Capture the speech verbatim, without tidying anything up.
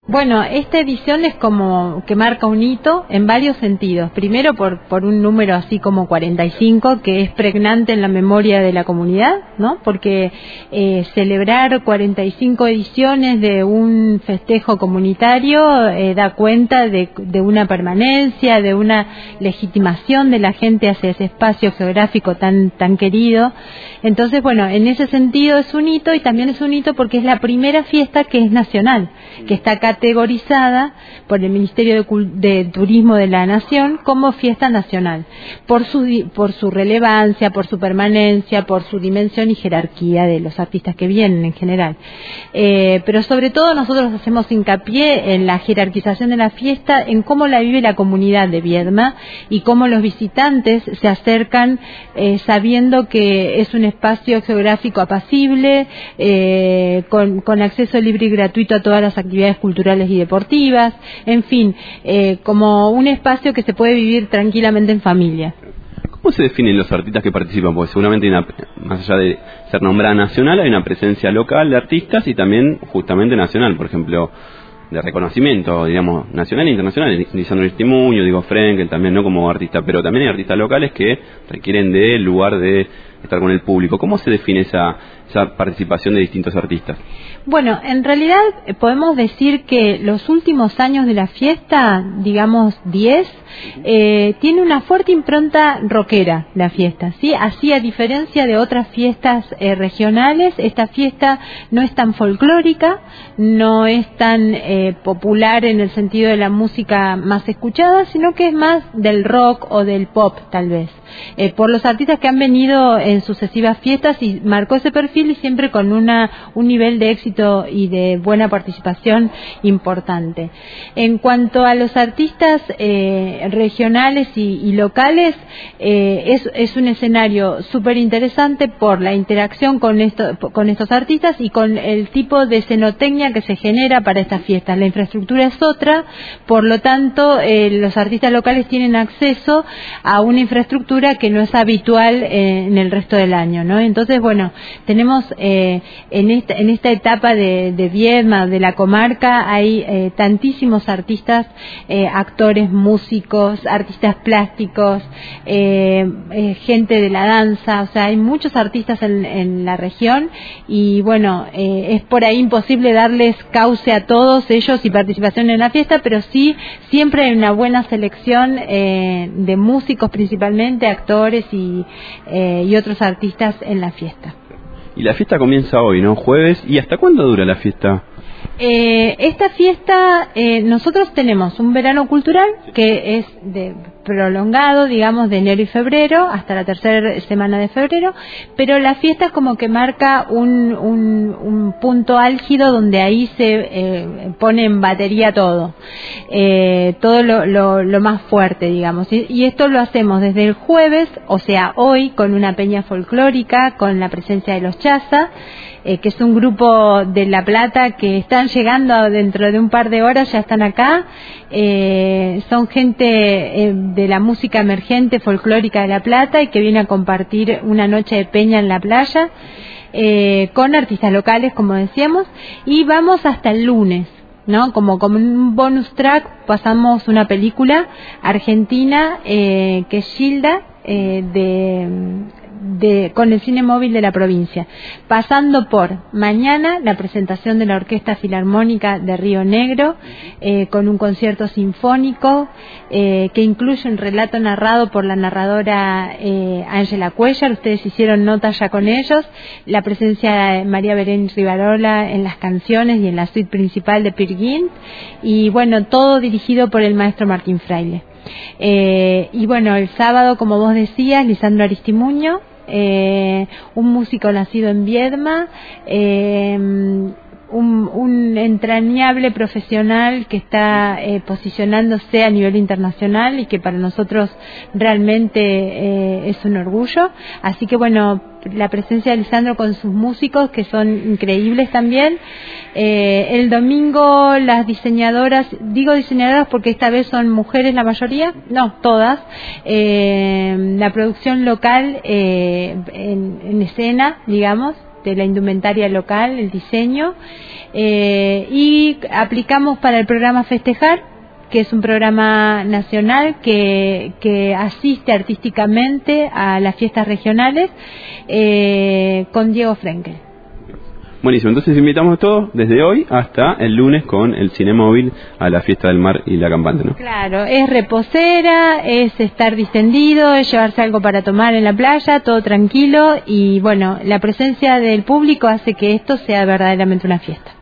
Bueno, esta edición es como que marca un hito en varios sentidos. Primero por, por un número así como cuarenta y cinco, que es pregnante en la memoria de la comunidad, ¿no? Porque eh, celebrar cuarenta y cinco ediciones de un festejo comunitario eh, da cuenta de, de una permanencia, de una legitimación de la gente hacia ese espacio geográfico tan, tan querido. Entonces, bueno, en ese sentido es un hito, y también es un hito porque es la primera fiesta que es nacional, que está categorizada por el Ministerio de, de Turismo de la Nación como fiesta nacional, por su, por su relevancia, por su permanencia, por su dimensión y jerarquía de los artistas que vienen en general. Eh, pero sobre todo nosotros hacemos hincapié en la jerarquización de la fiesta, en cómo la vive la comunidad de Viedma y cómo los visitantes se acercan eh, sabiendo que es un espacio geográfico apacible, eh, con, con acceso libre y gratuito a todas las actividades culturales y deportivas, en fin, eh, como un espacio que se puede vivir tranquilamente en familia. ¿Cómo se definen los artistas que participan? Porque seguramente hay una, más allá de ser nombrada nacional, hay una presencia local de artistas y también justamente nacional, por ejemplo, de reconocimiento, digamos, nacional e internacional. Lisandro Aristimuño, Diego Frenkel también, no como artista, pero también hay artistas locales que requieren del lugar de estar con el público. ¿Cómo se define esa, esa participación de distintos artistas? Bueno, en realidad podemos decir que los últimos años de la fiesta, digamos diez, eh, tiene una fuerte impronta rockera la fiesta, ¿sí? Así, a diferencia de otras fiestas eh, regionales, esta fiesta no es tan folclórica, no es tan eh, popular en el sentido de la música más escuchada, sino que es más del rock o del pop, tal vez, eh, por los artistas que han venido en sucesivas fiestas, y marcó ese perfil, y siempre con una un nivel de éxito y de buena participación importante. En cuanto a los artistas eh, regionales y, y locales, eh, es, es un escenario súper interesante por la interacción con, esto, con estos artistas y con el tipo de escenotecnia que se genera para estas fiestas. La infraestructura es otra, por lo tanto eh, los artistas locales tienen acceso a una infraestructura que no es habitual eh, en el resto del año, ¿no? Entonces, bueno, tenemos eh, en esta en esta etapa de, de Viedma, de la comarca, hay eh, tantísimos artistas, eh, actores, músicos, artistas plásticos, eh, eh, gente de la danza, o sea, hay muchos artistas en, en la región, y bueno, eh, es por ahí imposible darles cauce a todos ellos y participación en la fiesta, pero sí siempre hay una buena selección eh, de músicos, principalmente actores y, eh, y otros artistas en la fiesta. Y la fiesta comienza hoy, ¿no? Jueves. ¿Y hasta cuándo dura la fiesta? Eh, esta fiesta, eh, nosotros tenemos un verano cultural que es de prolongado, digamos, de enero y febrero hasta la tercera semana de febrero, pero la fiesta es como que marca un, un, un punto álgido donde ahí se eh, pone en batería todo, eh, todo lo, lo, lo más fuerte, digamos, y, y esto lo hacemos desde el jueves, o sea, hoy, con una peña folclórica, con la presencia de los Chaza, Eh, que es un grupo de La Plata que están llegando dentro de un par de horas, ya están acá. Eh, son gente eh, de la música emergente folclórica de La Plata y que viene a compartir una noche de peña en la playa eh, con artistas locales, como decíamos, y vamos hasta el lunes, ¿no? Como, como un bonus track pasamos una película argentina eh, que es Gilda, eh, de... De, con el cine móvil de la provincia, pasando por mañana la presentación de la Orquesta Filarmónica de Río Negro, eh, con un concierto sinfónico eh, que incluye un relato narrado por la narradora eh, Ángela Cuellar. Ustedes hicieron notas ya con ellos, la presencia de María Belén Rivarola en las canciones y en la suite principal de Peer Gynt, y bueno, todo dirigido por el maestro Martín Fraile. Eh, y bueno, el sábado, como vos decías, Lisandro Aristimuño, eh, un músico nacido en Viedma, eh, un, un entrañable profesional que está eh, posicionándose a nivel internacional y que para nosotros realmente eh, es un orgullo. Así que bueno, la presencia de Lisandro con sus músicos, que son increíbles también. Eh, el domingo las diseñadoras, digo diseñadoras porque esta vez son mujeres la mayoría, no, todas, eh, la producción local eh, en, en escena, digamos, este, la indumentaria local, el diseño, eh, y aplicamos para el programa Festejar, que es un programa nacional que, que asiste artísticamente a las fiestas regionales, eh, con Diego Frenkel. Buenísimo, entonces invitamos a todos desde hoy hasta el lunes con el Cinemóvil a la Fiesta del Mar y la Campante, ¿no? Claro, es reposera, es estar distendido, es llevarse algo para tomar en la playa, todo tranquilo, y bueno, la presencia del público hace que esto sea verdaderamente una fiesta.